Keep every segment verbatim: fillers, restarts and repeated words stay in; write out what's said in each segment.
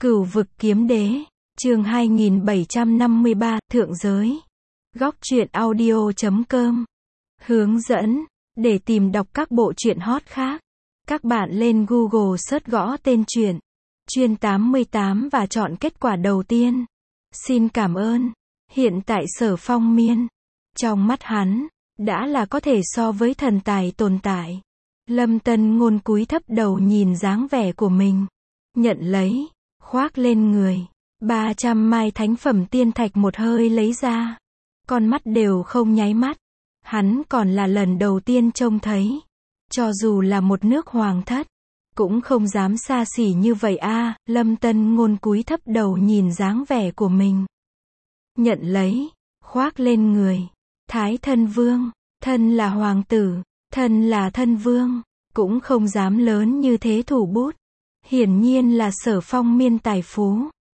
Cửu vực kiếm đế, chương hai nghìn bảy trăm năm mươi ba, thượng giới. Góc truyện audio chấm com. Hướng dẫn, để tìm đọc các bộ truyện hot khác. Các bạn lên Google search gõ tên truyện, chuyên tám mươi tám và chọn kết quả đầu tiên. Xin cảm ơn. Hiện tại Sở Phong Miên, trong mắt hắn, đã là có thể so với thần tài tồn tại. Lâm Tân Ngôn cúi thấp đầu nhìn dáng vẻ của mình. Nhận lấy, khoác lên người. ba trăm mai thánh phẩm tiên thạch một hơi lấy ra. Con mắt đều không nháy mắt. Hắn còn là lần đầu tiên trông thấy. Cho dù là một nước hoàng thất, cũng không dám xa xỉ như vậy a. À, Lâm Tân Ngôn cúi thấp đầu nhìn dáng vẻ của mình. Nhận lấy, khoác lên người. Thái thân vương, thân là hoàng tử, thân là thân vương, cũng không dám lớn như thế thủ bút. Hiển nhiên là Sở Phong Miên tài phú,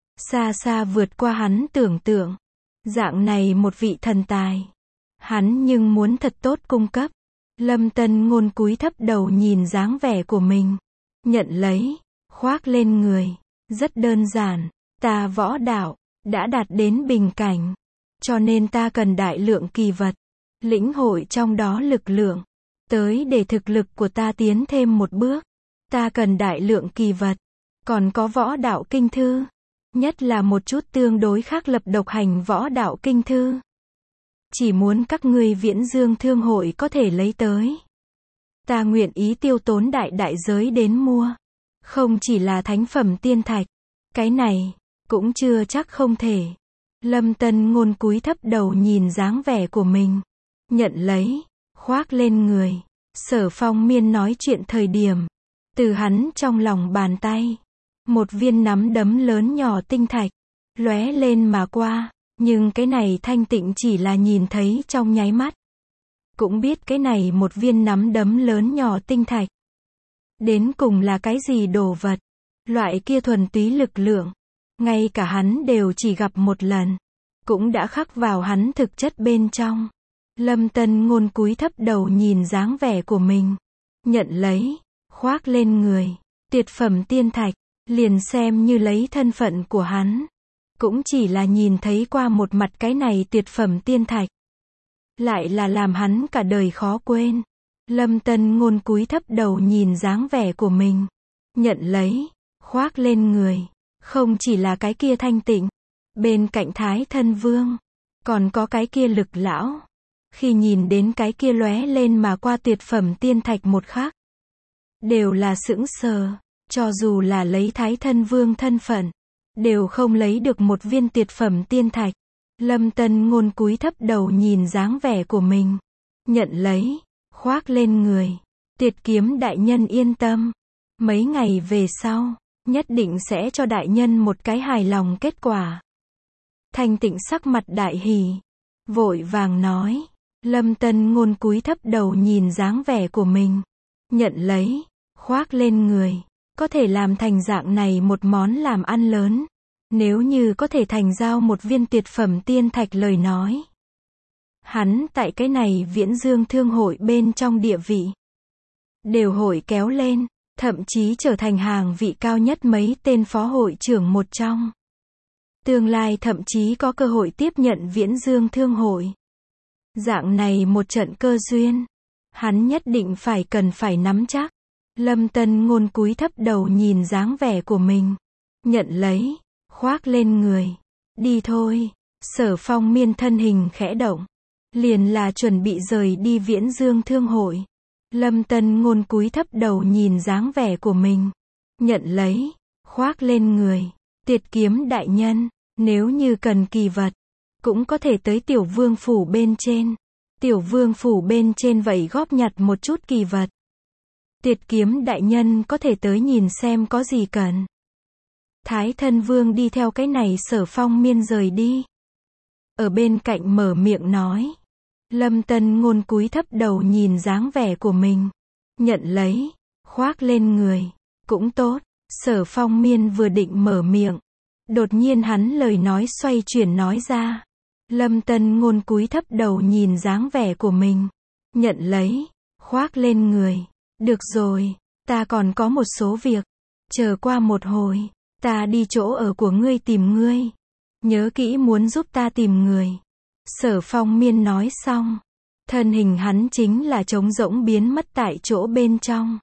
xa xa vượt qua hắn tưởng tượng. Dạng này một vị thần tài, hắn nhưng muốn thật tốt cung cấp. Lâm Tân Ngôn cúi thấp đầu nhìn dáng vẻ của mình. Nhận lấy, khoác lên người. Rất đơn giản, ta võ đạo đã đạt đến bình cảnh, cho nên ta cần đại lượng kỳ vật, lĩnh hội trong đó lực lượng, tới để thực lực của ta tiến thêm một bước. Ta cần đại lượng kỳ vật, còn có võ đạo kinh thư, nhất là một chút tương đối khác lập độc hành võ đạo kinh thư. Chỉ muốn các ngươi Viễn Dương Thương hội có thể lấy tới. Ta nguyện ý tiêu tốn đại đại giới đến mua. Không chỉ là thánh phẩm tiên thạch, cái này cũng chưa chắc không thể. Lâm Tân Ngôn cúi thấp đầu nhìn dáng vẻ của mình. Nhận lấy, khoác lên người. Sở Phong Miên nói chuyện thời điểm, từ hắn trong lòng bàn tay, một viên nắm đấm lớn nhỏ tinh thạch lóe lên mà qua, nhưng cái này Thanh Tịnh chỉ là nhìn thấy trong nháy mắt. Cũng biết cái này một viên nắm đấm lớn nhỏ tinh thạch đến cùng là cái gì đồ vật. Loại kia thuần túy lực lượng, ngay cả hắn đều chỉ gặp một lần, cũng đã khắc vào hắn thực chất bên trong. Lâm Tân Ngôn cúi thấp đầu nhìn dáng vẻ của mình. Nhận lấy, khoác lên người. Tuyệt phẩm tiên thạch, liền xem như lấy thân phận của hắn, cũng chỉ là nhìn thấy qua một mặt cái này tuyệt phẩm tiên thạch, lại là làm hắn cả đời khó quên. Lâm Tân Ngôn cúi thấp đầu nhìn dáng vẻ của mình. Nhận lấy, khoác lên người. Không chỉ là cái kia Thanh Tịnh, bên cạnh Thái thân vương, còn có cái kia Lực lão. Khi nhìn đến cái kia lóe lên mà qua tuyệt phẩm tiên thạch một khắc, đều là sững sờ. Cho dù là lấy Thái thân vương thân phận, đều không lấy được một viên tuyệt phẩm tiên thạch. Lâm Tân Ngôn cúi thấp đầu nhìn dáng vẻ của mình. Nhận lấy, khoác lên người. Tuyệt kiếm đại nhân yên tâm. Mấy ngày về sau, nhất định sẽ cho đại nhân một cái hài lòng kết quả. Thanh Tịnh sắc mặt đại hỉ, vội vàng nói. Lâm Tân Ngôn cúi thấp đầu nhìn dáng vẻ của mình. Nhận lấy, khoác lên người. Có thể làm thành dạng này một món làm ăn lớn. Nếu như có thể thành giao một viên tuyệt phẩm tiên thạch lời nói, hắn tại cái này Viễn Dương Thương hội bên trong địa vị đều hội kéo lên, thậm chí trở thành hàng vị cao nhất mấy tên phó hội trưởng một trong. Tương lai thậm chí có cơ hội tiếp nhận Viễn Dương Thương hội. Dạng này một trận cơ duyên, hắn nhất định phải cần phải nắm chắc. Lâm Tân Ngôn cúi thấp đầu nhìn dáng vẻ của mình. Nhận lấy, khoác lên người. Đi thôi. Sở Phong Miên thân hình khẽ động, liền là chuẩn bị rời đi Viễn Dương Thương hội. Lâm Tân Ngôn cúi thấp đầu nhìn dáng vẻ của mình. Nhận lấy, khoác lên người. Tuyệt kiếm đại nhân, nếu như cần kỳ vật, cũng có thể tới Tiểu Vương phủ bên trên. Tiểu Vương phủ bên trên vậy góp nhặt một chút kỳ vật. Tuyệt kiếm đại nhân có thể tới nhìn xem có gì cần. Thái thân vương đi theo cái này Sở Phong Miên rời đi. Ở bên cạnh mở miệng nói. Lâm Tân Ngôn cúi thấp đầu nhìn dáng vẻ của mình. Nhận lấy, khoác lên người. Cũng tốt. Sở Phong Miên vừa định mở miệng, đột nhiên hắn lời nói xoay chuyển nói ra. Lâm Tân Ngôn cúi thấp đầu nhìn dáng vẻ của mình. Nhận lấy, khoác lên người. Được rồi, ta còn có một số việc. Chờ qua một hồi, Ta đi chỗ ở của ngươi tìm ngươi. Nhớ kỹ muốn giúp ta tìm người. Sở Phong Miên nói xong. Thân hình hắn chính là trống rỗng biến mất tại chỗ bên trong.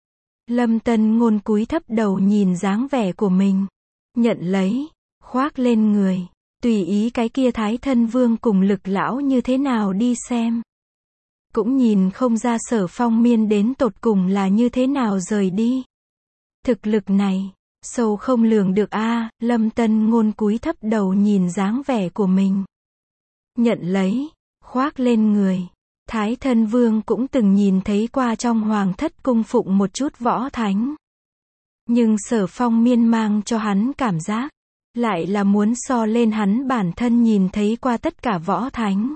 Lâm Tân Ngôn cúi thấp đầu nhìn dáng vẻ của mình. Nhận lấy. Khoác lên người. Tùy ý cái kia Thái Thân Vương cùng Lực lão như thế nào đi xem. Cũng nhìn không ra Sở Phong Miên đến tột cùng là như thế nào rời đi. Thực lực này, sâu không lường được a. À, Lâm Tân Ngôn cúi thấp đầu nhìn dáng vẻ của mình. Nhận lấy, khoác lên người. Thái Thân Vương cũng từng nhìn thấy qua trong hoàng thất cung phụng một chút võ thánh. Nhưng Sở Phong Miên mang cho hắn cảm giác, lại là muốn so lên hắn bản thân nhìn thấy qua tất cả võ thánh.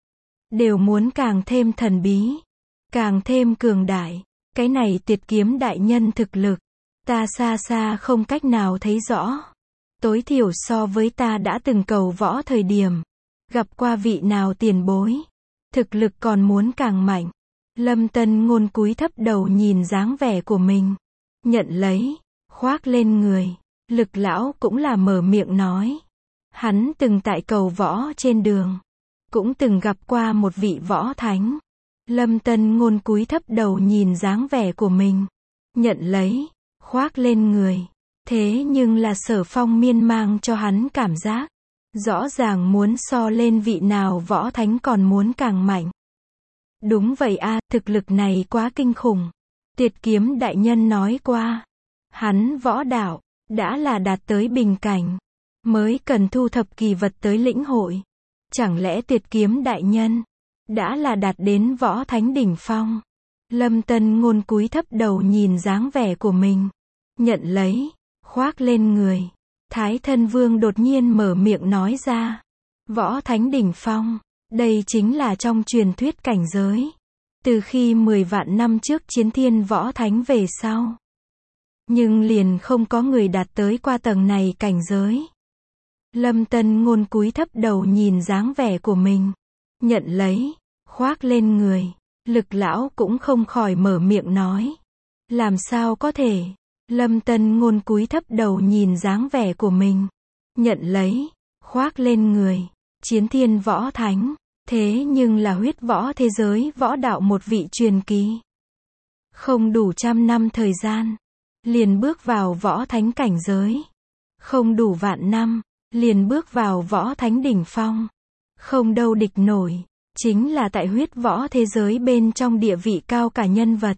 Đều muốn càng thêm thần bí, càng thêm cường đại. Cái này Tuyệt Kiếm đại nhân thực lực, ta xa xa không cách nào thấy rõ. Tối thiểu so với ta đã từng cầu võ thời điểm, gặp qua vị nào tiền bối, thực lực còn muốn càng mạnh. Lâm Tân Ngôn cúi thấp đầu nhìn dáng vẻ của mình. Nhận lấy, khoác lên người. Lực lão cũng là mở miệng nói. Hắn từng tại cầu võ trên đường, cũng từng gặp qua một vị võ thánh. Lâm Tân Ngôn cúi thấp đầu nhìn dáng vẻ của mình. Nhận lấy, khoác lên người. Thế nhưng là Sở Phong Miên mang cho hắn cảm giác, rõ ràng muốn so lên vị nào võ thánh còn muốn càng mạnh. Đúng vậy a, à, thực lực này quá kinh khủng. Tuyệt Kiếm đại nhân nói qua, hắn võ đạo đã là đạt tới bình cảnh, mới cần thu thập kỳ vật tới lĩnh hội. Chẳng lẽ Tuyệt Kiếm đại nhân đã là đạt đến võ thánh đỉnh phong? Lâm Tân Ngôn cúi thấp đầu nhìn dáng vẻ của mình. Nhận lấy, khoác lên người. Thái Thân Vương đột nhiên mở miệng nói ra. Võ thánh đỉnh phong, đây chính là trong truyền thuyết cảnh giới. Từ khi mười vạn năm trước chiến thiên võ thánh về sau, nhưng liền không có người đạt tới qua tầng này cảnh giới. Lâm Tân Ngôn cúi thấp đầu nhìn dáng vẻ của mình. Nhận lấy, khoác lên người. Lực lão cũng không khỏi mở miệng nói. Làm sao có thể? Lâm Tân Ngôn cúi thấp đầu nhìn dáng vẻ của mình. Nhận lấy, khoác lên người. Chiến thiên võ thánh. Thế nhưng là huyết võ thế giới võ đạo một vị truyền kỳ. Không đủ trăm năm thời gian, liền bước vào võ thánh cảnh giới. Không đủ vạn năm, liền bước vào võ thánh đỉnh phong. Không đâu địch nổi, chính là tại huyết võ thế giới bên trong địa vị cao cả nhân vật.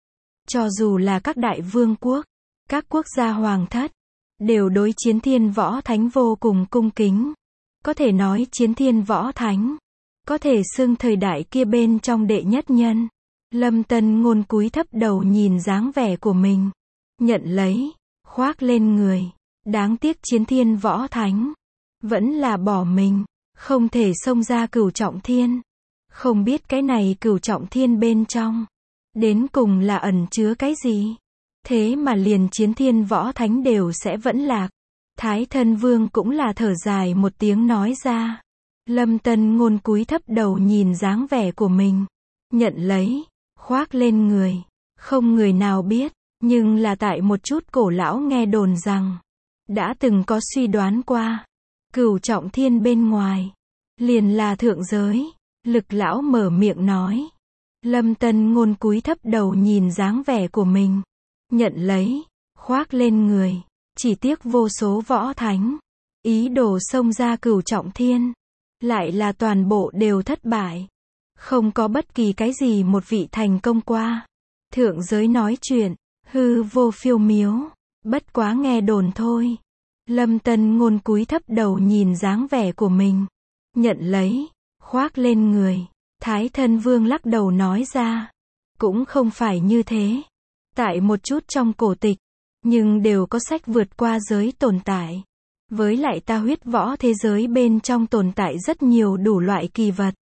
Cho dù là các đại vương quốc, các quốc gia hoàng thất, đều đối chiến thiên võ thánh vô cùng cung kính. Có thể nói chiến thiên võ thánh, có thể xưng thời đại kia bên trong đệ nhất nhân. Lâm Tân Ngôn cúi thấp đầu nhìn dáng vẻ của mình. Nhận lấy, khoác lên người. Đáng tiếc chiến thiên võ thánh vẫn là bỏ mình, không thể xông ra cửu trọng thiên. Không biết cái này cửu trọng thiên bên trong đến cùng là ẩn chứa cái gì. Thế mà liền chiến thiên võ thánh đều sẽ vẫn lạc. Thái Thân Vương cũng là thở dài một tiếng nói ra. Lâm Tân Ngôn cúi thấp đầu nhìn dáng vẻ của mình. Nhận lấy, khoác lên người. Không người nào biết, nhưng là tại một chút cổ lão nghe đồn rằng, đã từng có suy đoán qua, cửu trọng thiên bên ngoài, liền là thượng giới. Lực lão mở miệng nói. Lâm Tân Ngôn cúi thấp đầu nhìn dáng vẻ của mình. Nhận lấy, khoác lên người. Chỉ tiếc vô số võ thánh, ý đồ xông ra cửu trọng thiên, lại là toàn bộ đều thất bại. Không có bất kỳ cái gì một vị thành công qua. Thượng giới nói chuyện, hư vô phiêu miếu, bất quá nghe đồn thôi. Lâm Tân Ngôn cúi thấp đầu nhìn dáng vẻ của mình. Nhận lấy, khoác lên người. Thái Thân Vương lắc đầu nói ra. Cũng không phải như thế. Tại một chút trong cổ tịch, nhưng đều có sách vượt qua giới tồn tại. Với lại ta huyết võ thế giới bên trong tồn tại rất nhiều đủ loại kỳ vật.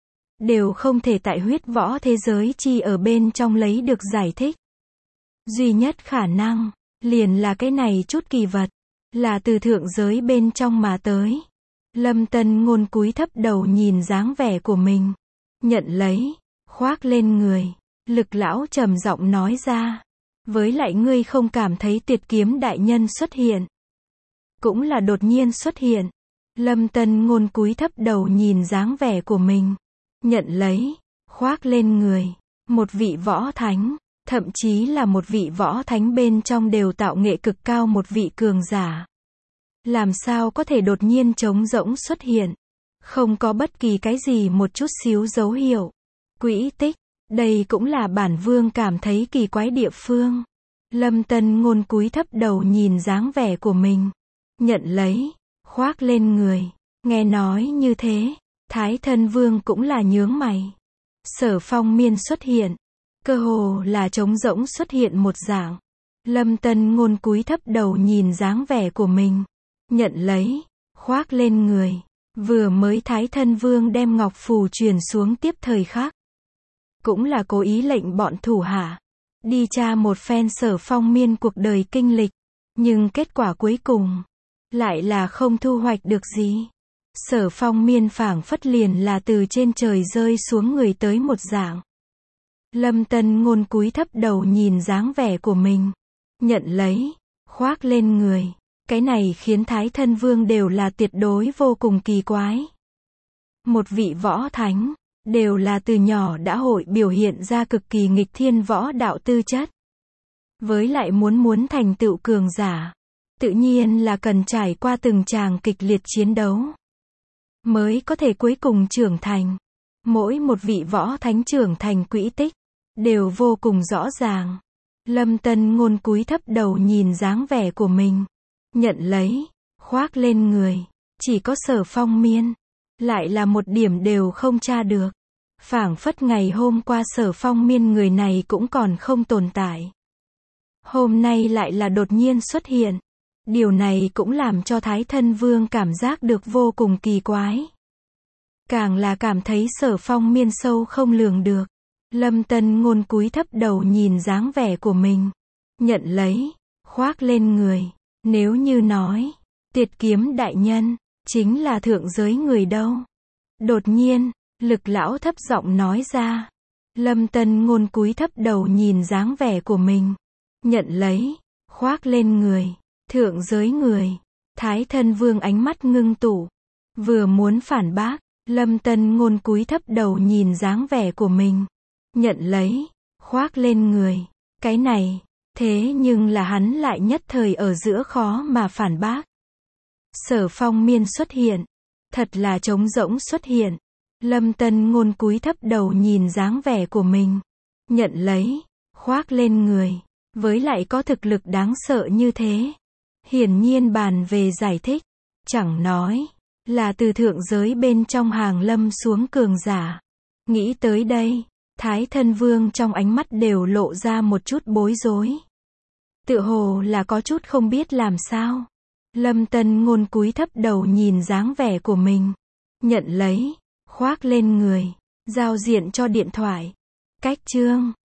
Đều không thể tại huyết võ thế giới chi ở bên trong lấy được giải thích. Duy nhất khả năng, liền là cái này chút kỳ vật, là từ thượng giới bên trong mà tới. Lâm Tân Ngôn cúi thấp đầu nhìn dáng vẻ của mình. Nhận lấy, khoác lên người. Lực lão trầm giọng nói ra. Với lại ngươi không cảm thấy Tuyệt Kiếm đại nhân xuất hiện, cũng là đột nhiên xuất hiện. Lâm Tân Ngôn cúi thấp đầu nhìn dáng vẻ của mình, nhận lấy, khoác lên người, một vị võ thánh, thậm chí là một vị võ thánh bên trong đều tạo nghệ cực cao một vị cường giả. Làm sao có thể đột nhiên trống rỗng xuất hiện, không có bất kỳ cái gì một chút xíu dấu hiệu, quỹ tích, đây cũng là bản vương cảm thấy kỳ quái địa phương. Lâm Tân Ngôn cúi thấp đầu nhìn dáng vẻ của mình, nhận lấy, khoác lên người, nghe nói như thế, Thái Thân Vương cũng là nhướng mày. Sở Phong Miên xuất hiện, cơ hồ là trống rỗng xuất hiện một dạng. Lâm Tân Ngôn cúi thấp đầu nhìn dáng vẻ của mình, nhận lấy, khoác lên người, vừa mới Thái Thân Vương đem ngọc phù truyền xuống tiếp thời khắc, cũng là cố ý lệnh bọn thủ hạ đi tra một phen Sở Phong Miên cuộc đời kinh lịch, nhưng kết quả cuối cùng lại là không thu hoạch được gì. Sở Phong Miên phảng phất liền là từ trên trời rơi xuống người tới một dạng. Lâm Tân Ngôn cúi thấp đầu nhìn dáng vẻ của mình, nhận lấy, khoác lên người, cái này khiến Thái Thân Vương đều là tuyệt đối vô cùng kỳ quái. Một vị võ thánh, đều là từ nhỏ đã hội biểu hiện ra cực kỳ nghịch thiên võ đạo tư chất. Với lại muốn muốn thành tựu cường giả, tự nhiên là cần trải qua từng tràng kịch liệt chiến đấu, mới có thể cuối cùng trưởng thành. Mỗi một vị võ thánh trưởng thành quỹ tích, đều vô cùng rõ ràng. Lâm Tân Ngôn cúi thấp đầu nhìn dáng vẻ của mình, nhận lấy, khoác lên người, chỉ có Sở Phong Miên, lại là một điểm đều không tra được. Phảng phất ngày hôm qua Sở Phong Miên người này cũng còn không tồn tại. Hôm nay lại là đột nhiên xuất hiện. Điều này cũng làm cho Thái Thân Vương cảm giác được vô cùng kỳ quái. Càng là cảm thấy Sở Phong Miên sâu không lường được. Lâm Tân Ngôn cúi thấp đầu nhìn dáng vẻ của mình, nhận lấy, khoác lên người, nếu như nói, Tiệt Kiếm đại nhân, chính là thượng giới người đâu. Đột nhiên, Lực Lão thấp giọng nói ra. Lâm Tân Ngôn cúi thấp đầu nhìn dáng vẻ của mình, nhận lấy, khoác lên người, thượng giới người. Thái Thân Vương ánh mắt ngưng tụ, vừa muốn phản bác, Lâm Tân Ngôn cúi thấp đầu nhìn dáng vẻ của mình, nhận lấy, khoác lên người, cái này, thế nhưng là hắn lại nhất thời ở giữa khó mà phản bác. Sở Phong Miên xuất hiện, thật là trống rỗng xuất hiện. Lâm Tân Ngôn cúi thấp đầu nhìn dáng vẻ của mình, nhận lấy, khoác lên người, với lại có thực lực đáng sợ như thế. Hiển nhiên bàn về giải thích, chẳng nói, là từ thượng giới bên trong hàng lâm xuống cường giả. Nghĩ tới đây, Thái Thân Vương trong ánh mắt đều lộ ra một chút bối rối. Tựa hồ là có chút không biết làm sao. Lâm Tân Ngôn cúi thấp đầu nhìn dáng vẻ của mình, nhận lấy, khoác lên người, giao diện cho điện thoại. Cách chương